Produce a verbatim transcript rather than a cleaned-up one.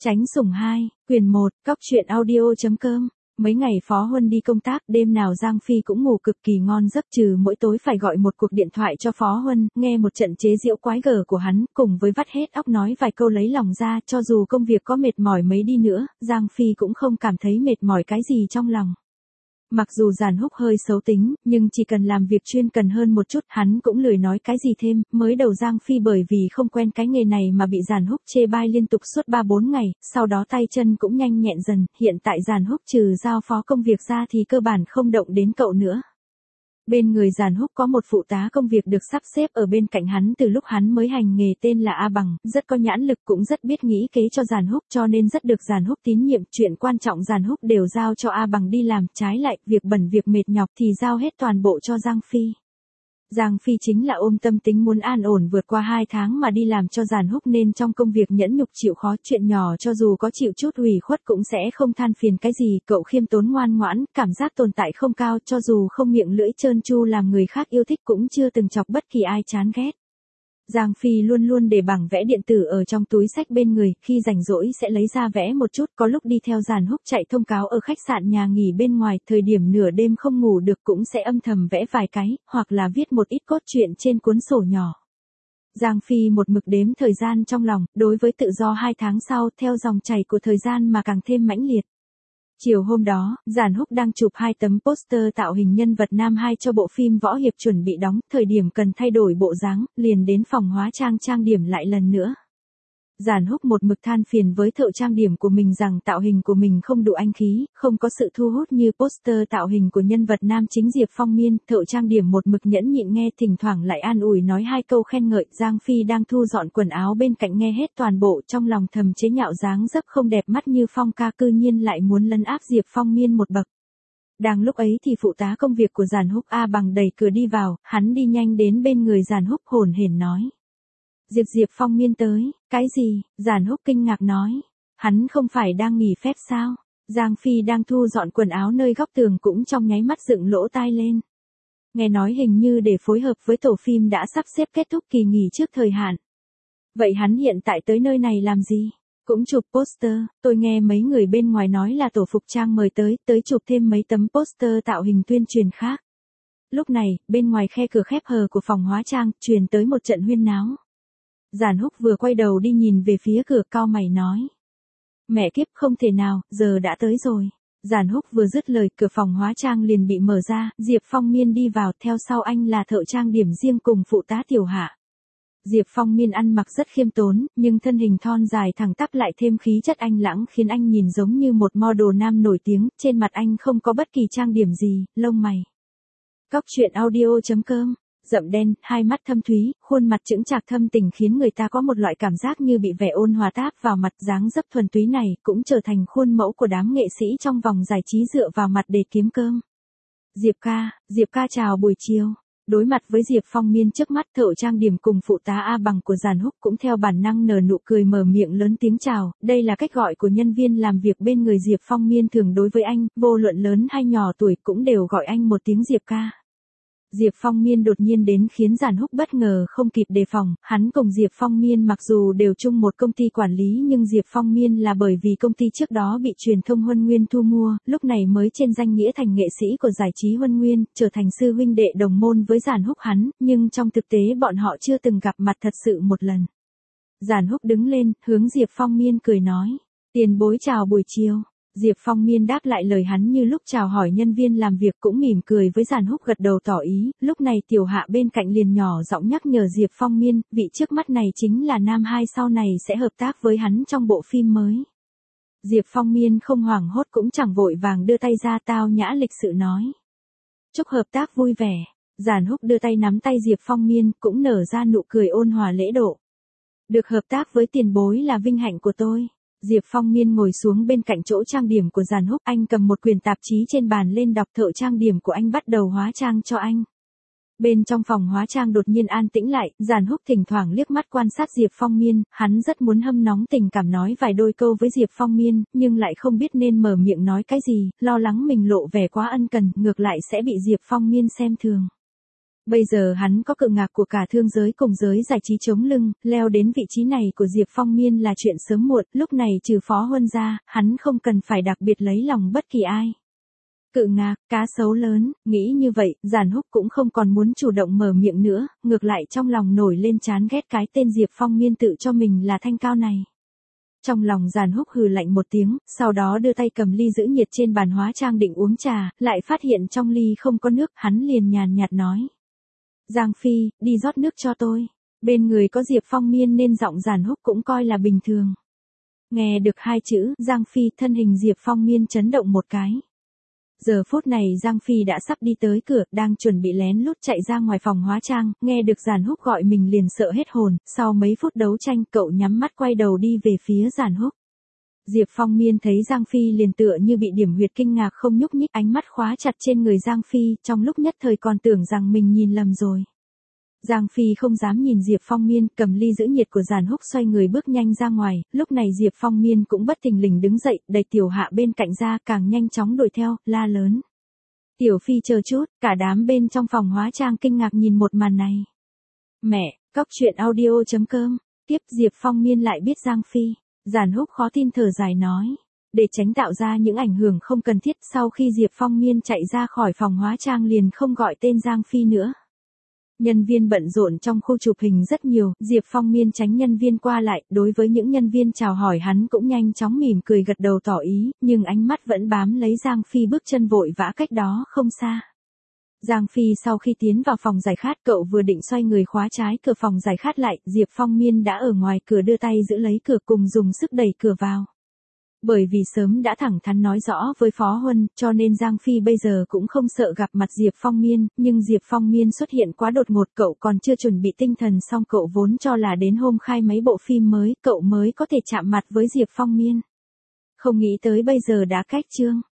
Tránh sủng hai, quyền một, cóc truyện audio.com. Mấy ngày Phó Huân đi công tác, đêm nào Giang Phi cũng ngủ cực kỳ ngon giấc, trừ mỗi tối phải gọi một cuộc điện thoại cho Phó Huân, nghe một trận chế giễu quái gở của hắn, cùng với vắt hết óc nói vài câu lấy lòng ra, cho dù công việc có mệt mỏi mấy đi nữa, Giang Phi cũng không cảm thấy mệt mỏi cái gì trong lòng. Mặc dù Giản Húc hơi xấu tính, nhưng chỉ cần làm việc chuyên cần hơn một chút, hắn cũng lười nói cái gì thêm. Mới đầu Giang Phi bởi vì không quen cái nghề này mà bị Giản Húc chê bai liên tục suốt ba bốn ngày, sau đó tay chân cũng nhanh nhẹn dần, hiện tại Giản Húc trừ giao phó công việc ra thì cơ bản không động đến cậu nữa. Bên người Giản Húc có một phụ tá công việc được sắp xếp ở bên cạnh hắn từ lúc hắn mới hành nghề, tên là A Bằng, rất có nhãn lực, cũng rất biết nghĩ kế cho Giản Húc, cho nên rất được Giản Húc tín nhiệm. Chuyện quan trọng Giản Húc đều giao cho A Bằng đi làm, trái lại, việc bẩn việc mệt nhọc thì giao hết toàn bộ cho Giang Phi. Giang Phi chính là ôm tâm tính muốn an ổn vượt qua hai tháng mà đi làm cho Giản Húc, nên trong công việc nhẫn nhục chịu khó, chuyện nhỏ cho dù có chịu chút ủy khuất cũng sẽ không than phiền cái gì. Cậu khiêm tốn ngoan ngoãn, cảm giác tồn tại không cao, cho dù không miệng lưỡi trơn tru làm người khác yêu thích cũng chưa từng chọc bất kỳ ai chán ghét. Giang Phi luôn luôn để bảng vẽ điện tử ở trong túi xách bên người, khi rảnh rỗi sẽ lấy ra vẽ một chút, có lúc đi theo Giản Húc chạy thông cáo ở khách sạn nhà nghỉ bên ngoài, thời điểm nửa đêm không ngủ được cũng sẽ âm thầm vẽ vài cái, hoặc là viết một ít cốt truyện trên cuốn sổ nhỏ. Giang Phi một mực đếm thời gian trong lòng, đối với tự do hai tháng sau, theo dòng chảy của thời gian mà càng thêm mãnh liệt. Chiều hôm đó, Giản Húc đang chụp hai tấm poster tạo hình nhân vật nam hai cho bộ phim võ hiệp chuẩn bị đóng, thời điểm cần thay đổi bộ dáng, liền đến phòng hóa trang trang điểm lại lần nữa. Giản Húc một mực than phiền với thợ trang điểm của mình rằng tạo hình của mình không đủ anh khí, không có sự thu hút như poster tạo hình của nhân vật nam chính Diệp Phong Miên. Thợ trang điểm một mực nhẫn nhịn nghe, thỉnh thoảng lại an ủi nói hai câu khen ngợi. Giang Phi đang thu dọn quần áo bên cạnh nghe hết toàn bộ, trong lòng thầm chế nhạo dáng dấp không đẹp mắt như Phong ca cư nhiên lại muốn lấn áp Diệp Phong Miên một bậc. Đang lúc ấy thì phụ tá công việc của Giản Húc A Bằng đẩy cửa đi vào, hắn đi nhanh đến bên người Giản Húc hồn hển nói: Diệp Diệp Phong Miên tới. Cái gì? Giản Húc kinh ngạc nói. Hắn không phải đang nghỉ phép sao? Giang Phi đang thu dọn quần áo nơi góc tường cũng trong nháy mắt dựng lỗ tai lên. Nghe nói hình như để phối hợp với tổ phim đã sắp xếp kết thúc kỳ nghỉ trước thời hạn. Vậy hắn hiện tại tới nơi này làm gì? Cũng chụp poster, tôi nghe mấy người bên ngoài nói là tổ phục trang mời tới, tới chụp thêm mấy tấm poster tạo hình tuyên truyền khác. Lúc này, bên ngoài khe cửa khép hờ của phòng hóa trang, truyền tới một trận huyên náo. Giản Húc vừa quay đầu đi nhìn về phía cửa, cau mày nói: Mẹ kiếp, không thể nào, giờ đã tới rồi. Giản Húc vừa dứt lời, cửa phòng hóa trang liền bị mở ra, Diệp Phong Miên đi vào, theo sau anh là thợ trang điểm riêng cùng phụ tá Tiểu Hạ. Diệp Phong Miên ăn mặc rất khiêm tốn, nhưng thân hình thon dài thẳng tắp lại thêm khí chất anh lãng khiến anh nhìn giống như một model nam nổi tiếng, trên mặt anh không có bất kỳ trang điểm gì, lông mày. Cóc truyện audio.com. Rậm đen, hai mắt thâm thúy, khuôn mặt chững chạc thâm tình khiến người ta có một loại cảm giác như bị vẻ ôn hòa táp vào mặt. Dáng dấp thuần túy này cũng trở thành khuôn mẫu của đám nghệ sĩ trong vòng giải trí dựa vào mặt để kiếm cơm. Diệp ca, Diệp ca chào buổi chiều. Đối mặt với Diệp Phong Miên trước mắt, thợ trang điểm cùng phụ tá A Bằng của Giản Húc cũng theo bản năng nở nụ cười, mở miệng lớn tiếng chào. Đây là cách gọi của nhân viên làm việc bên người Diệp Phong Miên thường đối với anh, vô luận lớn hay nhỏ tuổi cũng đều gọi anh một tiếng Diệp ca. Diệp Phong Miên đột nhiên đến khiến Giản Húc bất ngờ không kịp đề phòng. Hắn cùng Diệp Phong Miên mặc dù đều chung một công ty quản lý, nhưng Diệp Phong Miên là bởi vì công ty trước đó bị truyền thông Huân Nguyên thu mua, lúc này mới trên danh nghĩa thành nghệ sĩ của giải trí Huân Nguyên, trở thành sư huynh đệ đồng môn với Giản Húc hắn, nhưng trong thực tế bọn họ chưa từng gặp mặt thật sự một lần. Giản Húc đứng lên, hướng Diệp Phong Miên cười nói: Tiền bối chào buổi chiều. Diệp Phong Miên đáp lại lời hắn như lúc chào hỏi nhân viên làm việc, cũng mỉm cười với Giản Húc gật đầu tỏ ý. Lúc này Tiểu Hạ bên cạnh liền nhỏ giọng nhắc nhở Diệp Phong Miên, vị trước mắt này chính là nam hai sau này sẽ hợp tác với hắn trong bộ phim mới. Diệp Phong Miên không hoảng hốt cũng chẳng vội vàng đưa tay ra, tao nhã lịch sự nói: Chúc hợp tác vui vẻ. Giản Húc đưa tay nắm tay Diệp Phong Miên, cũng nở ra nụ cười ôn hòa lễ độ. Được hợp tác với tiền bối là vinh hạnh của tôi. Diệp Phong Miên ngồi xuống bên cạnh chỗ trang điểm của Giản Húc, anh cầm một quyển tạp chí trên bàn lên đọc. Thợ trang điểm của anh bắt đầu hóa trang cho anh. Bên trong phòng hóa trang đột nhiên an tĩnh lại, Giản Húc thỉnh thoảng liếc mắt quan sát Diệp Phong Miên, hắn rất muốn hâm nóng tình cảm nói vài đôi câu với Diệp Phong Miên, nhưng lại không biết nên mở miệng nói cái gì, lo lắng mình lộ vẻ quá ân cần, ngược lại sẽ bị Diệp Phong Miên xem thường. Bây giờ hắn có cự ngạc của cả thương giới cùng giới giải trí chống lưng, leo đến vị trí này của Diệp Phong Miên là chuyện sớm muộn, lúc này trừ Phó Huân ra, hắn không cần phải đặc biệt lấy lòng bất kỳ ai. Cự ngạc, cá sấu lớn, nghĩ như vậy, Giản Húc cũng không còn muốn chủ động mở miệng nữa, ngược lại trong lòng nổi lên chán ghét cái tên Diệp Phong Miên tự cho mình là thanh cao này. Trong lòng Giản Húc hừ lạnh một tiếng, sau đó đưa tay cầm ly giữ nhiệt trên bàn hóa trang định uống trà, lại phát hiện trong ly không có nước, hắn liền nhàn nhạt nói. Giang Phi, đi rót nước cho tôi. Bên người có Diệp Phong Miên nên giọng Giản Húc cũng coi là bình thường. Nghe được hai chữ, Giang Phi, thân hình Diệp Phong Miên chấn động một cái. Giờ phút này Giang Phi đã sắp đi tới cửa, đang chuẩn bị lén lút chạy ra ngoài phòng hóa trang, nghe được Giản Húc gọi mình liền sợ hết hồn, sau mấy phút đấu tranh cậu nhắm mắt quay đầu đi về phía Giản Húc. Diệp Phong Miên thấy Giang Phi liền tựa như bị điểm huyệt kinh ngạc không nhúc nhích, ánh mắt khóa chặt trên người Giang Phi, trong lúc nhất thời còn tưởng rằng mình nhìn lầm rồi. Giang Phi không dám nhìn Diệp Phong Miên, cầm ly giữ nhiệt của Giản Húc xoay người bước nhanh ra ngoài, lúc này Diệp Phong Miên cũng bất thình lình đứng dậy, đẩy Tiểu Hạ bên cạnh ra, càng nhanh chóng đuổi theo, la lớn. Tiểu Phi chờ chút, cả đám bên trong phòng hóa trang kinh ngạc nhìn một màn này. Mẹ, cóc truyện audio chấm com, tiếp Diệp Phong Miên lại biết Giang Phi. Giản Húc khó tin thở dài nói. Để tránh tạo ra những ảnh hưởng không cần thiết, sau khi Diệp Phong Miên chạy ra khỏi phòng hóa trang liền không gọi tên Giang Phi nữa. Nhân viên bận rộn trong khu chụp hình rất nhiều, Diệp Phong Miên tránh nhân viên qua lại, đối với những nhân viên chào hỏi hắn cũng nhanh chóng mỉm cười gật đầu tỏ ý, nhưng ánh mắt vẫn bám lấy Giang Phi bước chân vội vã cách đó không xa. Giang Phi sau khi tiến vào phòng giải khát, cậu vừa định xoay người khóa trái cửa phòng giải khát lại, Diệp Phong Miên đã ở ngoài cửa đưa tay giữ lấy cửa cùng dùng sức đẩy cửa vào. Bởi vì sớm đã thẳng thắn nói rõ với Phó Huân, cho nên Giang Phi bây giờ cũng không sợ gặp mặt Diệp Phong Miên, nhưng Diệp Phong Miên xuất hiện quá đột ngột, cậu còn chưa chuẩn bị tinh thần xong, cậu vốn cho là đến hôm khai mấy bộ phim mới, cậu mới có thể chạm mặt với Diệp Phong Miên. Không nghĩ tới bây giờ đã cách chương.